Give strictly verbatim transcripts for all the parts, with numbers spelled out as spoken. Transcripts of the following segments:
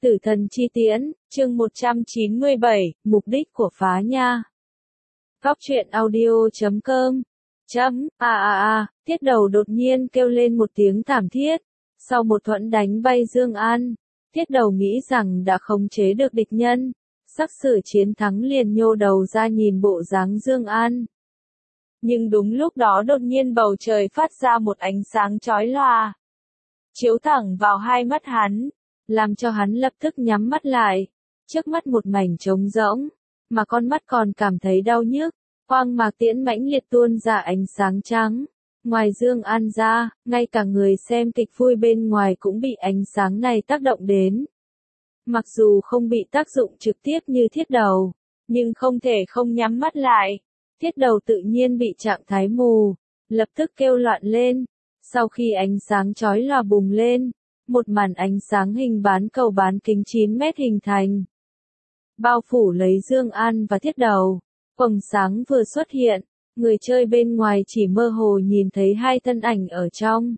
Tử thần chi tiễn, chương một trăm chín mươi bảy, mục đích của phá nha. Góc truyện audio chấm com. Chấm, a a a, Tiết Đầu đột nhiên kêu lên một tiếng thảm thiết. Sau một thuẫn đánh bay Dương An, Tiết Đầu nghĩ rằng đã khống chế được địch nhân. Sắc sử chiến thắng liền nhô đầu ra nhìn bộ dáng Dương An. Nhưng đúng lúc đó đột nhiên bầu trời phát ra một ánh sáng chói lòa. Chiếu thẳng vào hai mắt hắn, làm cho hắn lập tức nhắm mắt lại. Trước mắt một mảnh trống rỗng, mà con mắt còn cảm thấy đau nhức. Quang mạc tiễn mãnh liệt tuôn ra ánh sáng trắng. Ngoài Dương An ra, ngay cả người xem kịch vui bên ngoài cũng bị ánh sáng này tác động đến. Mặc dù không bị tác dụng trực tiếp như Thiết Đầu, nhưng không thể không nhắm mắt lại. Thiết Đầu tự nhiên bị trạng thái mù, lập tức kêu loạn lên. Sau khi ánh sáng chói lòa bùng lên, một màn ánh sáng hình bán cầu bán kính chín mét hình thành. Bao phủ lấy Dương An và Thiết Đầu. Quầng sáng vừa xuất hiện, người chơi bên ngoài chỉ mơ hồ nhìn thấy hai thân ảnh ở trong.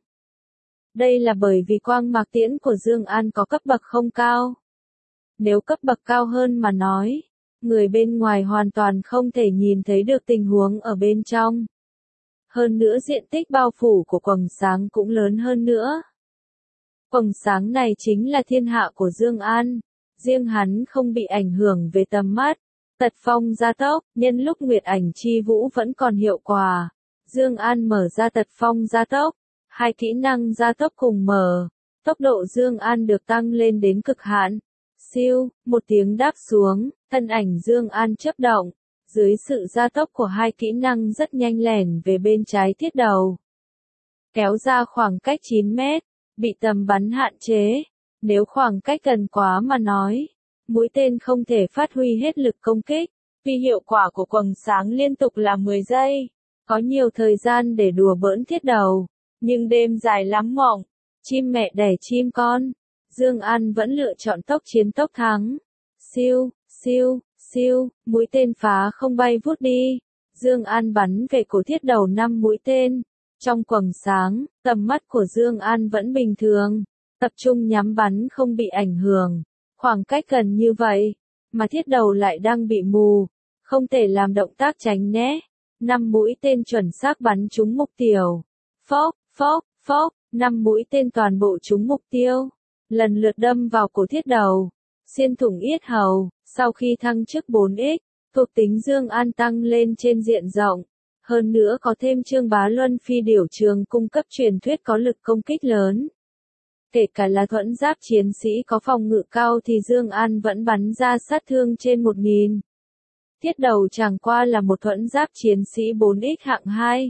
Đây là bởi vì quang mạc tiễn của Dương An có cấp bậc không cao. Nếu cấp bậc cao hơn mà nói, người bên ngoài hoàn toàn không thể nhìn thấy được tình huống ở bên trong. Hơn nữa diện tích bao phủ của quầng sáng cũng lớn hơn nữa. Quầng sáng này chính là thiên hạ của Dương An, riêng hắn không bị ảnh hưởng về tầm mắt. Tật phong gia tốc, nhân lúc Nguyệt Ảnh Chi Vũ vẫn còn hiệu quả. Dương An mở ra tật phong gia tốc, hai kỹ năng gia tốc cùng mở. Tốc độ Dương An được tăng lên đến cực hạn. Siêu, một tiếng đáp xuống, thân ảnh Dương An chớp động. Dưới sự gia tốc của hai kỹ năng rất nhanh lẻn về bên trái Thiết Đầu. Kéo ra khoảng cách chín mét, bị tầm bắn hạn chế. Nếu khoảng cách gần quá mà nói, mũi tên không thể phát huy hết lực công kích, vì hiệu quả của quầng sáng liên tục là mười giây. Có nhiều thời gian để đùa bỡn Thiết Đầu, nhưng đêm dài lắm mộng, chim mẹ đẻ chim con. Dương An vẫn lựa chọn tốc chiến tốc thắng. Siêu, siêu, siêu, mũi tên phá không bay vút đi. Dương An bắn về cổ Thiết Đầu năm mũi tên. Trong quầng sáng, tầm mắt của Dương An vẫn bình thường, tập trung nhắm bắn không bị ảnh hưởng. Khoảng cách gần như vậy, mà Thiết Đầu lại đang bị mù, không thể làm động tác tránh né. Năm mũi tên chuẩn xác bắn trúng mục tiêu. Phốc, phốc, phốc, năm mũi tên toàn bộ trúng mục tiêu, lần lượt đâm vào cổ Thiết Đầu, xuyên thủng yết hầu. Sau khi thăng chức bốn x, thuộc tính Dương An tăng lên trên diện rộng. Hơn nữa có thêm Trương Bá Luân Phi Điểu Trường cung cấp truyền thuyết có lực công kích lớn. Kể cả là thuẫn giáp chiến sĩ có phòng ngự cao thì Dương An vẫn bắn ra sát thương trên một nghìn. Thiết Đầu chẳng qua là một thuẫn giáp chiến sĩ bốn x hạng hai.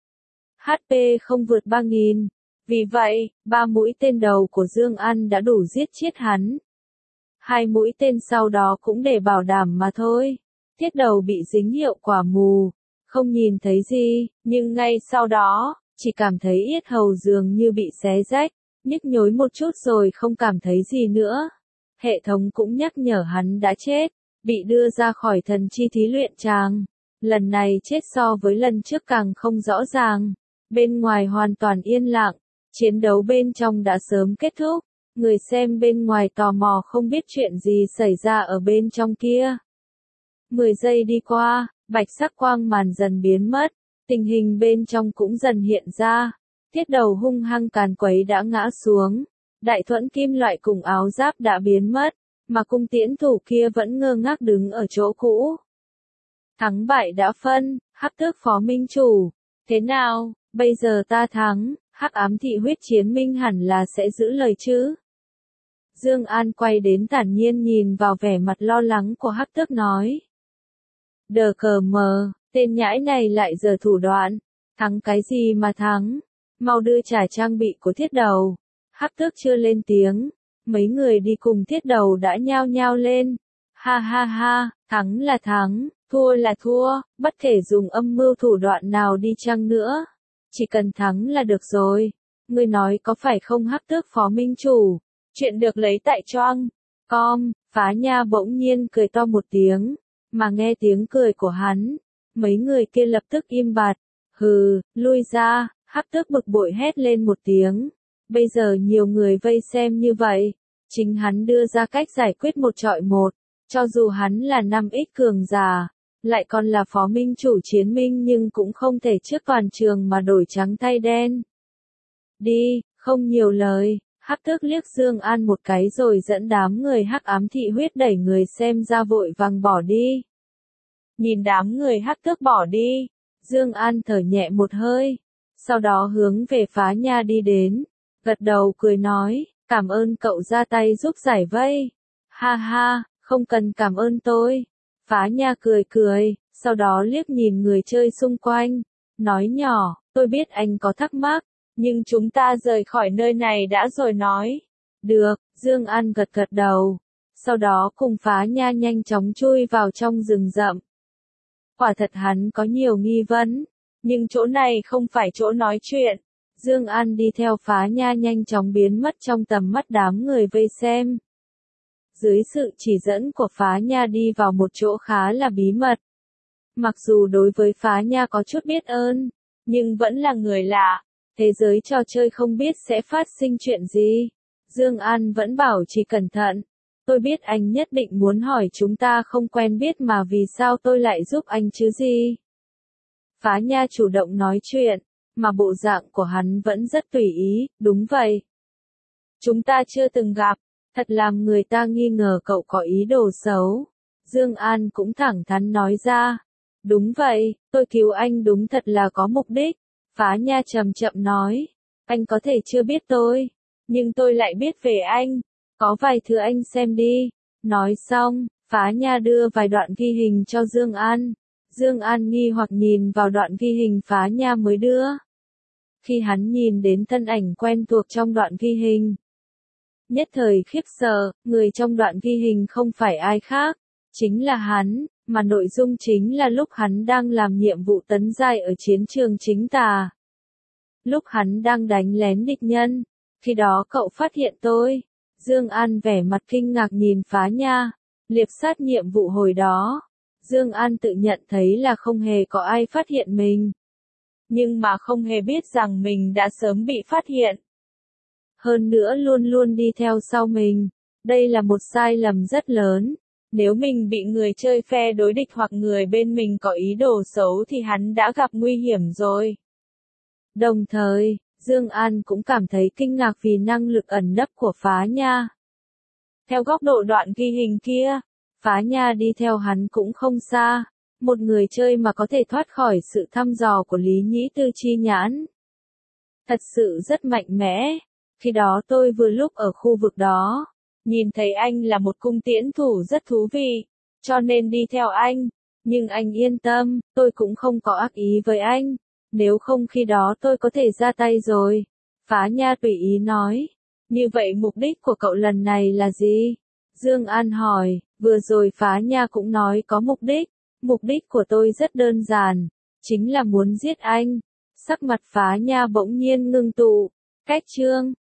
hát pê không vượt ba nghìn. Vì vậy, ba mũi tên đầu của Dương An đã đủ giết chết hắn. Hai mũi tên sau đó cũng để bảo đảm mà thôi. Thiết Đầu bị dính hiệu quả mù, không nhìn thấy gì, nhưng ngay sau đó, chỉ cảm thấy yết hầu dường như bị xé rách. Nhức nhối một chút rồi không cảm thấy gì nữa. Hệ thống cũng nhắc nhở hắn đã chết, bị đưa ra khỏi thần chi thí luyện tràng. Lần này chết so với lần trước càng không rõ ràng. Bên ngoài hoàn toàn yên lặng, chiến đấu bên trong đã sớm kết thúc. Người xem bên ngoài tò mò không biết chuyện gì xảy ra ở bên trong kia. mười giây đi qua, bạch sắc quang màn dần biến mất, tình hình bên trong cũng dần hiện ra. Thiết Đầu hung hăng càn quấy đã ngã xuống, đại thuẫn kim loại cùng áo giáp đã biến mất, mà cung tiễn thủ kia vẫn ngơ ngác đứng ở chỗ cũ. Thắng bại đã phân, Hắc Tước Phó Minh Chủ. Thế nào, bây giờ ta thắng, Hắc Ám Thị Huyết Chiến Minh hẳn là sẽ giữ lời chứ? Dương An quay đến thản nhiên nhìn vào vẻ mặt lo lắng của Hắc Tước nói. Đờ cờ mờ, tên nhãi này lại giở thủ đoạn, thắng cái gì mà thắng? Mau đưa trả trang bị của Thiết Đầu. Hắc Tước chưa lên tiếng, mấy người đi cùng Thiết Đầu đã nhao nhao lên. Ha ha ha, thắng là thắng, thua là thua, bất kể dùng âm mưu thủ đoạn nào đi chăng nữa, chỉ cần thắng là được rồi. Ngươi nói có phải không Hắc Tước Phó Minh Chủ? Chuyện được lấy tại choang com. Phá Nha bỗng nhiên cười to một tiếng, mà nghe tiếng cười của hắn, mấy người kia lập tức im bặt. Hừ, lui ra. Hắc Tước bực bội hét lên một tiếng. Bây giờ nhiều người vây xem như vậy, Chính hắn đưa ra cách giải quyết một trọi một, cho dù hắn là năm x cường giả, lại còn là phó minh chủ chiến minh nhưng cũng không thể trước toàn trường mà đổi trắng thay đen. Đi, không nhiều lời, Hắc Tước liếc Dương An một cái rồi dẫn đám người Hắc Ám Thị Huyết đẩy người xem ra vội vàng bỏ đi. Nhìn đám người Hắc Tước bỏ đi, Dương An thở nhẹ một hơi, sau đó hướng về Phá Nha đi đến, gật đầu cười nói, cảm ơn cậu ra tay giúp giải vây. Ha ha, không cần cảm ơn tôi. Phá Nha cười cười, sau đó liếc nhìn người chơi xung quanh, nói nhỏ, tôi biết anh có thắc mắc, nhưng chúng ta rời khỏi nơi này đã rồi nói. Được, Dương An gật gật đầu, sau đó cùng Phá Nha nhanh chóng chui vào trong rừng rậm. Quả thật hắn có nhiều nghi vấn, nhưng chỗ này không phải chỗ nói chuyện. Dương An đi theo Phá Nha nhanh chóng biến mất trong tầm mắt đám người vây xem. Dưới sự chỉ dẫn của Phá Nha đi vào một chỗ khá là bí mật. Mặc dù đối với Phá Nha có chút biết ơn, nhưng vẫn là người lạ, thế giới trò chơi không biết sẽ phát sinh chuyện gì. Dương An vẫn bảo chỉ cẩn thận. Tôi biết anh nhất định muốn hỏi chúng ta không quen biết mà vì sao tôi lại giúp anh chứ gì. Phá Nha chủ động nói chuyện, mà bộ dạng của hắn vẫn rất tùy ý, đúng vậy. Chúng ta chưa từng gặp, thật làm người ta nghi ngờ cậu có ý đồ xấu. Dương An cũng thẳng thắn nói ra. Đúng vậy, tôi cứu anh đúng thật là có mục đích. Phá Nha chậm chậm nói, anh có thể chưa biết tôi, nhưng tôi lại biết về anh. Có vài thứ anh xem đi. Nói xong, Phá Nha đưa vài đoạn ghi hình cho Dương An. Dương An nghi hoặc nhìn vào đoạn ghi hình Phá Nha mới đưa. Khi hắn nhìn đến thân ảnh quen thuộc trong đoạn ghi hình, nhất thời khiếp sợ, người trong đoạn ghi hình không phải ai khác, chính là hắn, mà nội dung chính là lúc hắn đang làm nhiệm vụ tấn giai ở chiến trường chính tà. Lúc hắn đang đánh lén địch nhân, khi đó cậu phát hiện tôi. Dương An vẻ mặt kinh ngạc nhìn Phá Nha, liệp sát nhiệm vụ hồi đó. Dương An tự nhận thấy là không hề có ai phát hiện mình, nhưng mà không hề biết rằng mình đã sớm bị phát hiện. Hơn nữa luôn luôn đi theo sau mình, đây là một sai lầm rất lớn. Nếu mình bị người chơi phe đối địch hoặc người bên mình có ý đồ xấu thì hắn đã gặp nguy hiểm rồi. Đồng thời, Dương An cũng cảm thấy kinh ngạc vì năng lực ẩn nấp của Phá Nha. Theo góc độ đoạn ghi hình kia, Phá Nha đi theo hắn cũng không xa, một người chơi mà có thể thoát khỏi sự thăm dò của Lý Nhĩ Tư chi nhãn. Thật sự rất mạnh mẽ, khi đó tôi vừa lúc ở khu vực đó, nhìn thấy anh là một cung tiễn thủ rất thú vị, cho nên đi theo anh, nhưng anh yên tâm, tôi cũng không có ác ý với anh. Nếu không khi đó tôi có thể ra tay rồi. Phá Nha tùy ý nói. Như vậy mục đích của cậu lần này là gì? Dương An hỏi, vừa rồi Phá Nha cũng nói có mục đích. Mục đích của tôi rất đơn giản, chính là muốn giết anh. Sắc mặt Phá Nha bỗng nhiên ngưng tụ. Cách chương